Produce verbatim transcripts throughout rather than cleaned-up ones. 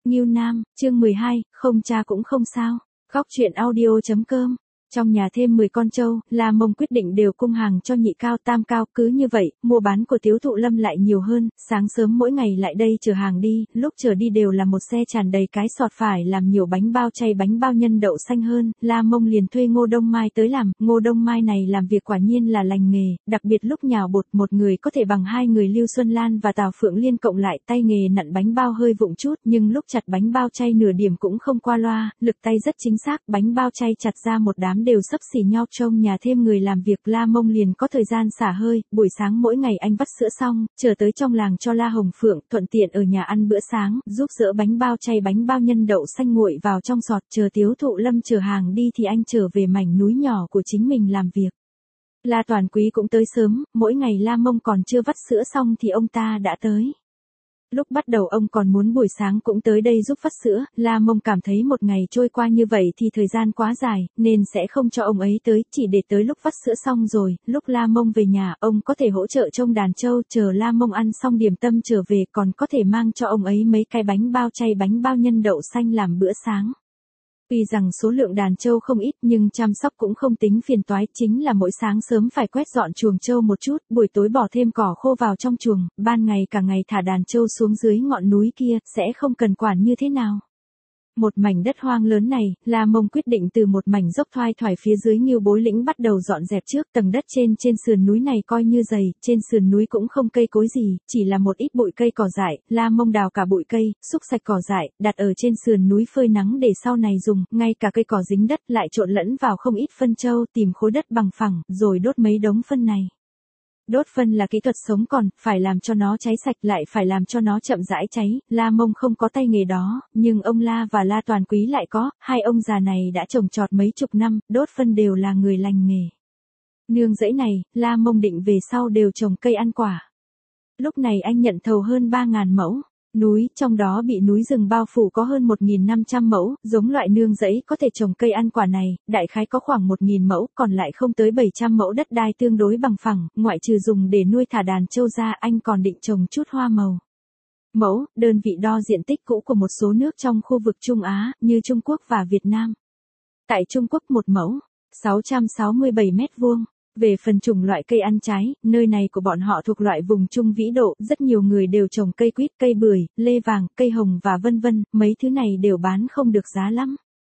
Ngưu Nam, chương mười hai, không cha cũng không sao. Góc truyện audio.com. Trong nhà thêm mười con trâu, La Mông quyết định đều cung hàng cho nhị cao tam cao, cứ như vậy, mua bán của Tiếu Thụ Lâm lại nhiều hơn, sáng sớm mỗi ngày lại đây chở hàng đi, lúc chở đi đều là một xe tràn đầy cái sọt phải làm nhiều bánh bao chay bánh bao nhân đậu xanh hơn, La Mông liền thuê Ngô Đông Mai tới làm, Ngô Đông Mai này làm việc quả nhiên là lành nghề, đặc biệt lúc nhào bột một người có thể bằng hai người Lưu Xuân Lan và Tào Phượng Liên cộng lại, tay nghề nặn bánh bao hơi vụng chút, nhưng lúc chặt bánh bao chay nửa điểm cũng không qua loa, lực tay rất chính xác, bánh bao chay chặt ra một đám đều xấp xỉ nhau. Trong nhà thêm người làm việc, La Mông liền có thời gian xả hơi, buổi sáng mỗi ngày anh vắt sữa xong, chờ tới trong làng cho La Hồng Phượng, thuận tiện ở nhà ăn bữa sáng, giúp dỡ bánh bao chay bánh bao nhân đậu xanh nguội vào trong sọt, chờ Tiếu Thụ Lâm chở hàng đi thì anh trở về mảnh núi nhỏ của chính mình làm việc. La Toàn Quý cũng tới sớm, mỗi ngày La Mông còn chưa vắt sữa xong thì ông ta đã tới. Lúc bắt đầu ông còn muốn buổi sáng cũng tới đây giúp vắt sữa, La Mông cảm thấy một ngày trôi qua như vậy thì thời gian quá dài, nên sẽ không cho ông ấy tới, chỉ để tới lúc vắt sữa xong rồi, lúc La Mông về nhà, ông có thể hỗ trợ trông đàn trâu, chờ La Mông ăn xong điểm tâm trở về còn có thể mang cho ông ấy mấy cái bánh bao chay bánh bao nhân đậu xanh làm bữa sáng. Tuy rằng số lượng đàn trâu không ít nhưng chăm sóc cũng không tính phiền toái, chính là mỗi sáng sớm phải quét dọn chuồng trâu một chút, buổi tối bỏ thêm cỏ khô vào trong chuồng, ban ngày cả ngày thả đàn trâu xuống dưới ngọn núi kia, sẽ không cần quản như thế nào. Một mảnh đất hoang lớn này, La Mông quyết định từ một mảnh dốc thoai thoải phía dưới Ngưu Bối Lĩnh bắt đầu dọn dẹp trước, tầng đất trên trên sườn núi này coi như dày, trên sườn núi cũng không cây cối gì, chỉ là một ít bụi cây cỏ dại, La Mông đào cả bụi cây, xúc sạch cỏ dại, đặt ở trên sườn núi phơi nắng để sau này dùng, ngay cả cây cỏ dính đất lại trộn lẫn vào không ít phân trâu, tìm khối đất bằng phẳng, rồi đốt mấy đống phân này. Đốt phân là kỹ thuật sống còn, phải làm cho nó cháy sạch lại phải làm cho nó chậm rãi cháy, La Mông không có tay nghề đó, nhưng ông La và La Toàn Quý lại có, hai ông già này đã trồng trọt mấy chục năm, đốt phân đều là người lành nghề. Nương rẫy này, La Mông định về sau đều trồng cây ăn quả. Lúc này anh nhận thầu hơn ba ngàn mẫu. Núi, trong đó bị núi rừng bao phủ có hơn một nghìn năm trăm mẫu, giống loại nương rẫy có thể trồng cây ăn quả này, đại khái có khoảng một nghìn mẫu, còn lại không tới bảy trăm mẫu đất đai tương đối bằng phẳng, ngoại trừ dùng để nuôi thả đàn trâu ra, anh còn định trồng chút hoa màu. Mẫu, đơn vị đo diện tích cũ của một số nước trong khu vực Trung Á, như Trung Quốc và Việt Nam. Tại Trung Quốc một mẫu, sáu trăm sáu mươi bảy mét vuông. Về phần chủng loại cây ăn trái, nơi này của bọn họ thuộc loại vùng Trung Vĩ Độ, rất nhiều người đều trồng cây quýt, cây bưởi, lê vàng, cây hồng và vân vân, mấy thứ này đều bán không được giá lắm.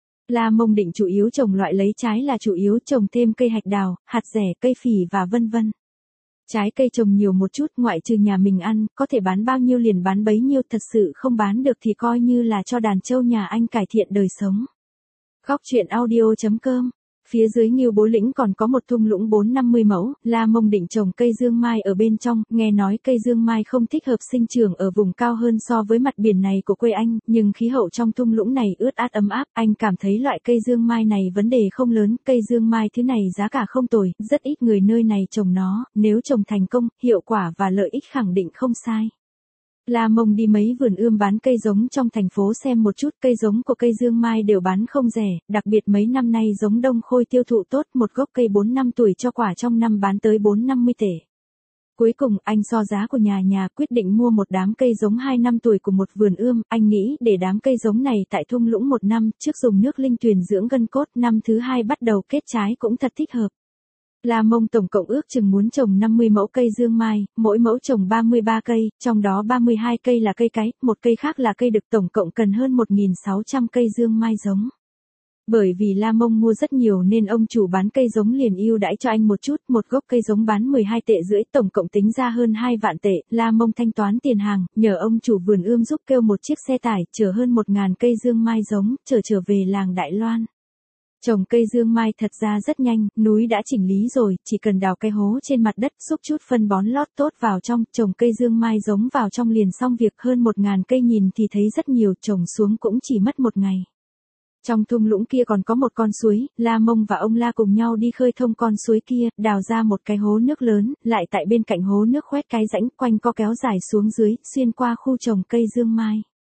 La Mông định chủ yếu trồng loại lấy trái là chủ yếu, trồng thêm cây hạch đào, hạt dẻ, cây phỉ và vân vân. Trái cây trồng nhiều một chút, ngoại trừ nhà mình ăn, có thể bán bao nhiêu liền bán bấy nhiêu, thật sự không bán được thì coi như là cho đàn trâu nhà anh cải thiện đời sống. Góc truyện audio.com. Phía dưới Ngưu Bối Lĩnh còn có một thung lũng bốn năm mươi mẫu, La Mông định trồng cây dương mai ở bên trong, nghe nói cây dương mai không thích hợp sinh trưởng ở vùng cao hơn so với mặt biển này của quê anh, nhưng khí hậu trong thung lũng này ướt át ấm áp, anh cảm thấy loại cây dương mai này vấn đề không lớn, cây dương mai thứ này giá cả không tồi, rất ít người nơi này trồng nó, nếu trồng thành công, hiệu quả và lợi ích khẳng định không sai. La Mông đi mấy vườn ươm bán cây giống trong thành phố xem một chút, cây giống của cây dương mai đều bán không rẻ, đặc biệt mấy năm nay giống Đông Khôi tiêu thụ tốt, một gốc cây bốn năm tuổi cho quả trong năm bán tới bốn năm mươi tể. Cuối cùng, anh so giá của nhà nhà, quyết định mua một đám cây giống hai năm tuổi của một vườn ươm, anh nghĩ để đám cây giống này tại thung lũng một năm, trước dùng nước linh tuyền dưỡng gân cốt, năm thứ hai bắt đầu kết trái cũng thật thích hợp. La Mông tổng cộng ước chừng muốn trồng năm mươi mẫu cây dương mai, mỗi mẫu trồng ba mươi ba cây, trong đó ba mươi hai cây là cây cái, một cây khác là cây đực, tổng cộng cần hơn một nghìn sáu trăm cây dương mai giống. Bởi vì La Mông mua rất nhiều nên ông chủ bán cây giống liền ưu đãi cho anh một chút, một gốc cây giống bán mười hai tệ rưỡi, tổng cộng tính ra hơn hai vạn tệ, La Mông thanh toán tiền hàng, nhờ ông chủ vườn ươm giúp kêu một chiếc xe tải, chở hơn một ngàn cây dương mai giống, chở trở về làng Đại Loan. Trồng cây dương mai thật ra rất nhanh, núi đã chỉnh lý rồi, chỉ cần đào cái hố trên mặt đất, xúc chút phân bón lót tốt vào trong, trồng cây dương mai giống vào trong liền xong việc, hơn một ngàn cây nhìn thì thấy rất nhiều, trồng xuống cũng chỉ mất một ngày. Trong thung lũng kia còn có một con suối, La Mông và ông La cùng nhau đi khơi thông con suối kia, đào ra một cái hố nước lớn, lại tại bên cạnh hố nước khoét cái rãnh, quanh co kéo dài xuống dưới, xuyên qua khu trồng cây dương mai.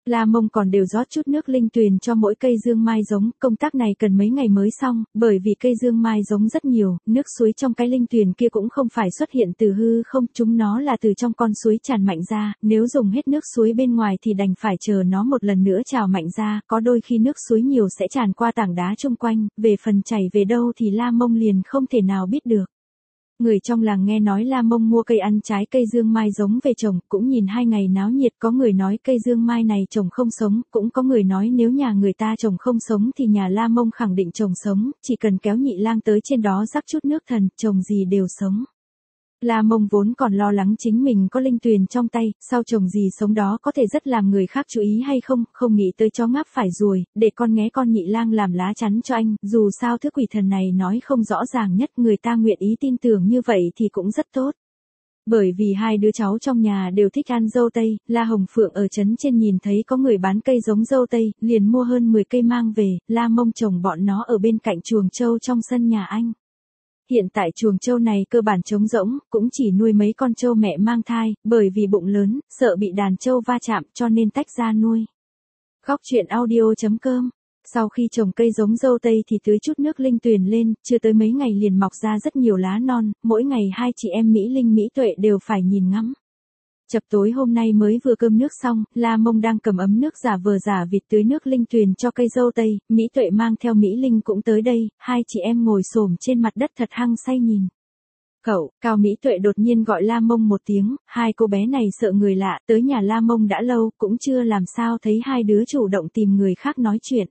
La Mông còn đều rót chút nước linh tuyền cho mỗi cây dương mai giống, công tác này cần mấy ngày mới xong, bởi vì cây dương mai giống rất nhiều, nước suối trong cái linh tuyền kia cũng không phải xuất hiện từ hư không, chúng nó là từ trong con suối tràn mạnh ra, nếu dùng hết nước suối bên ngoài thì đành phải chờ nó một lần nữa trào mạnh ra, có đôi khi nước suối nhiều sẽ tràn qua tảng đá chung quanh, về phần chảy về đâu thì La Mông liền không thể nào biết được. Người trong làng nghe nói La Mông mua cây ăn trái cây dương mai giống về trồng, cũng nhìn hai ngày náo nhiệt, có người nói cây dương mai này trồng không sống, cũng có người nói nếu nhà người ta trồng không sống thì nhà La Mông khẳng định trồng sống, chỉ cần kéo Nhị Lang tới trên đó rắc chút nước thần, trồng gì đều sống. La Mông vốn còn lo lắng chính mình có linh tuyền trong tay, sao trồng gì sống đó có thể rất làm người khác chú ý hay không, không nghĩ tới chó ngáp phải ruồi, để con nghé con Nhị Lang làm lá chắn cho anh, dù sao thứ quỷ thần này nói không rõ ràng nhất, người ta nguyện ý tin tưởng như vậy thì cũng rất tốt. Bởi vì hai đứa cháu trong nhà đều thích ăn dâu tây, La Hồng Phượng ở trấn trên nhìn thấy có người bán cây giống dâu tây, liền mua hơn mười cây mang về, La Mông trồng bọn nó ở bên cạnh chuồng trâu trong sân nhà anh. Hiện tại chuồng trâu này cơ bản trống rỗng, cũng chỉ nuôi mấy con trâu mẹ mang thai, bởi vì bụng lớn, sợ bị đàn trâu va chạm cho nên tách ra nuôi. Góc truyện audio chấm com. Sau khi trồng cây giống dâu tây thì tưới chút nước linh tuyền lên, chưa tới mấy ngày liền mọc ra rất nhiều lá non, mỗi ngày hai chị em Mỹ Linh Mỹ Tuệ đều phải nhìn ngắm. Chập tối hôm nay mới vừa cơm nước xong, La Mông đang cầm ấm nước giả vờ giả vịt tưới nước linh tuyền cho cây dâu tây, Mỹ Tuệ mang theo Mỹ Linh cũng tới đây, hai chị em ngồi xổm trên mặt đất thật hăng say nhìn. Cậu, Cao Mỹ Tuệ đột nhiên gọi La Mông một tiếng, hai cô bé này sợ người lạ, tới nhà La Mông đã lâu, cũng chưa làm sao thấy hai đứa chủ động tìm người khác nói chuyện.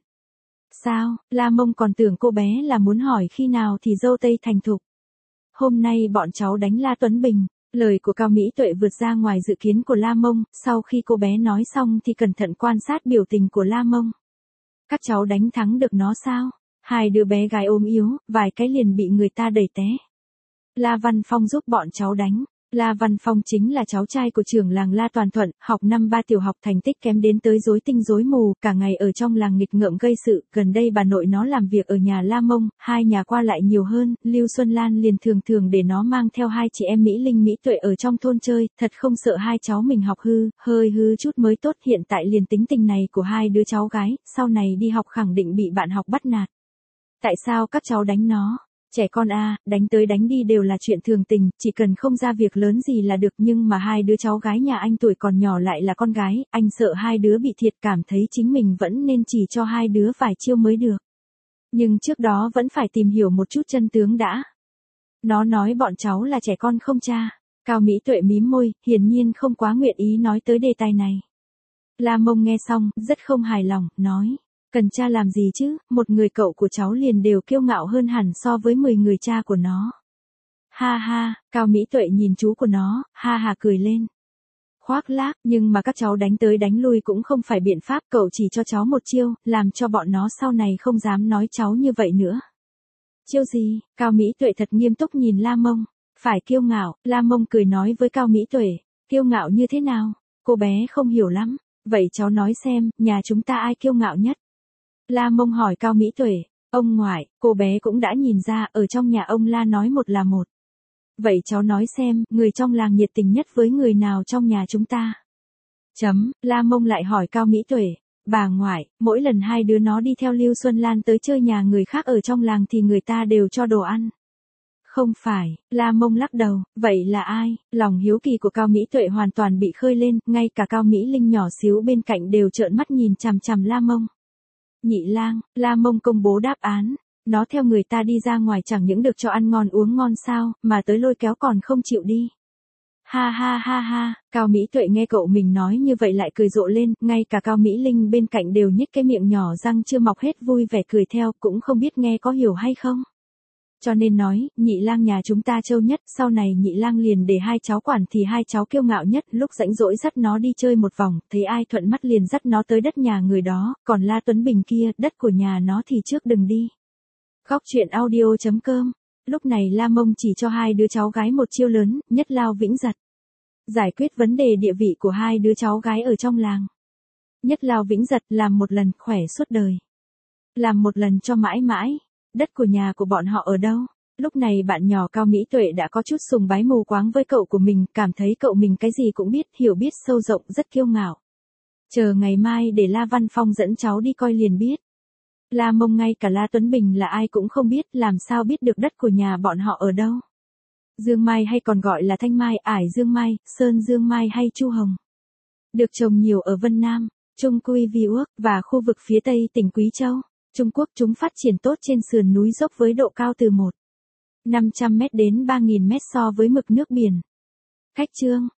Sao, La Mông còn tưởng cô bé là muốn hỏi khi nào thì dâu tây thành thục. Hôm nay bọn cháu đánh La Tuấn Bình. Lời của Cao Mỹ Tuệ vượt ra ngoài dự kiến của La Mông, sau khi cô bé nói xong thì cẩn thận quan sát biểu tình của La Mông. Các cháu đánh thắng được nó sao? Hai đứa bé gái ốm yếu, vài cái liền bị người ta đẩy té. La Văn Phong giúp bọn cháu đánh. La Văn Phong chính là cháu trai của trưởng làng La Toàn Thuận, học năm ba tiểu học thành tích kém đến tới rối tinh rối mù, cả ngày ở trong làng nghịch ngợm gây sự, gần đây bà nội nó làm việc ở nhà La Mông, hai nhà qua lại nhiều hơn, Lưu Xuân Lan liền thường thường để nó mang theo hai chị em Mỹ Linh Mỹ Tuệ ở trong thôn chơi, thật không sợ hai cháu mình học hư, hơi hư chút mới tốt, hiện tại liền tính tình này của hai đứa cháu gái, sau này đi học khẳng định bị bạn học bắt nạt. Tại sao các cháu đánh nó? Trẻ con a, à, đánh tới đánh đi đều là chuyện thường tình, chỉ cần không ra việc lớn gì là được, nhưng mà hai đứa cháu gái nhà anh tuổi còn nhỏ lại là con gái, anh sợ hai đứa bị thiệt, cảm thấy chính mình vẫn nên chỉ cho hai đứa vài chiêu mới được. Nhưng trước đó vẫn phải tìm hiểu một chút chân tướng đã. Nó nói bọn cháu là trẻ con không cha. Cao Mỹ Tuệ mím môi, hiển nhiên không quá nguyện ý nói tới đề tài này. La Mông nghe xong, rất không hài lòng, nói. Cần cha làm gì chứ, một người cậu của cháu liền đều kiêu ngạo hơn hẳn so với mười người cha của nó. Ha ha, Cao Mỹ Tuệ nhìn chú của nó, ha ha cười lên. Khoác lác, nhưng mà các cháu đánh tới đánh lui cũng không phải biện pháp, cậu chỉ cho cháu một chiêu, làm cho bọn nó sau này không dám nói cháu như vậy nữa. Chiêu gì? Cao Mỹ Tuệ thật nghiêm túc nhìn La Mông. Phải kiêu ngạo, La Mông cười nói với Cao Mỹ Tuệ. Kiêu ngạo như thế nào? Cô bé không hiểu lắm. Vậy cháu nói xem, nhà chúng ta ai kiêu ngạo nhất? La Mông hỏi Cao Mỹ Tuệ. Ông ngoại, cô bé cũng đã nhìn ra, ở trong nhà ông La nói một là một. Vậy cháu nói xem, người trong làng nhiệt tình nhất với người nào trong nhà chúng ta? Chấm, La Mông lại hỏi Cao Mỹ Tuệ. Bà ngoại, mỗi lần hai đứa nó đi theo Lưu Xuân Lan tới chơi nhà người khác ở trong làng thì người ta đều cho đồ ăn. Không phải, La Mông lắc đầu, vậy là ai? Lòng hiếu kỳ của Cao Mỹ Tuệ hoàn toàn bị khơi lên, ngay cả Cao Mỹ Linh nhỏ xíu bên cạnh đều trợn mắt nhìn chằm chằm La Mông. Nhị Lang, La Mông công bố đáp án. Nó theo người ta đi ra ngoài chẳng những được cho ăn ngon uống ngon sao, mà tới lôi kéo còn không chịu đi. Ha ha ha ha, Cao Mỹ Tuệ nghe cậu mình nói như vậy lại cười rộ lên, ngay cả Cao Mỹ Linh bên cạnh đều nhếch cái miệng nhỏ răng chưa mọc hết vui vẻ cười theo, cũng không biết nghe có hiểu hay không. Cho nên nói, Nhị Lang nhà chúng ta trâu nhất, sau này Nhị Lang liền để hai cháu quản thì hai cháu kiêu ngạo nhất, lúc rảnh rỗi dắt nó đi chơi một vòng, thấy ai thuận mắt liền dắt nó tới đất nhà người đó, còn La Tuấn Bình kia, đất của nhà nó thì trước đừng đi. Góc truyện audio chấm com. Lúc này La Mông chỉ cho hai đứa cháu gái một chiêu lớn, nhất lao vĩnh giật. Giải quyết vấn đề địa vị của hai đứa cháu gái ở trong làng. Nhất lao vĩnh giật làm một lần khỏe suốt đời. Làm một lần cho mãi mãi. Đất của nhà của bọn họ ở đâu? Lúc này bạn nhỏ Cao Mỹ Tuệ đã có chút sùng bái mù quáng với cậu của mình, cảm thấy cậu mình cái gì cũng biết, hiểu biết sâu rộng, rất kiêu ngạo. Chờ ngày mai để La Văn Phong dẫn cháu đi coi liền biết. La Mông ngay cả La Tuấn Bình là ai cũng không biết, làm sao biết được đất của nhà bọn họ ở đâu. Dương Mai hay còn gọi là Thanh Mai, Ải Dương Mai, Sơn Dương Mai hay Chu Hồng. Được trồng nhiều ở Vân Nam, Trung Quy Vi Ước và khu vực phía tây tỉnh Quý Châu, Trung Quốc. Chúng phát triển tốt trên sườn núi dốc với độ cao từ một nghìn năm trăm mét đến ba nghìn mét so với mực nước biển. Khách trương,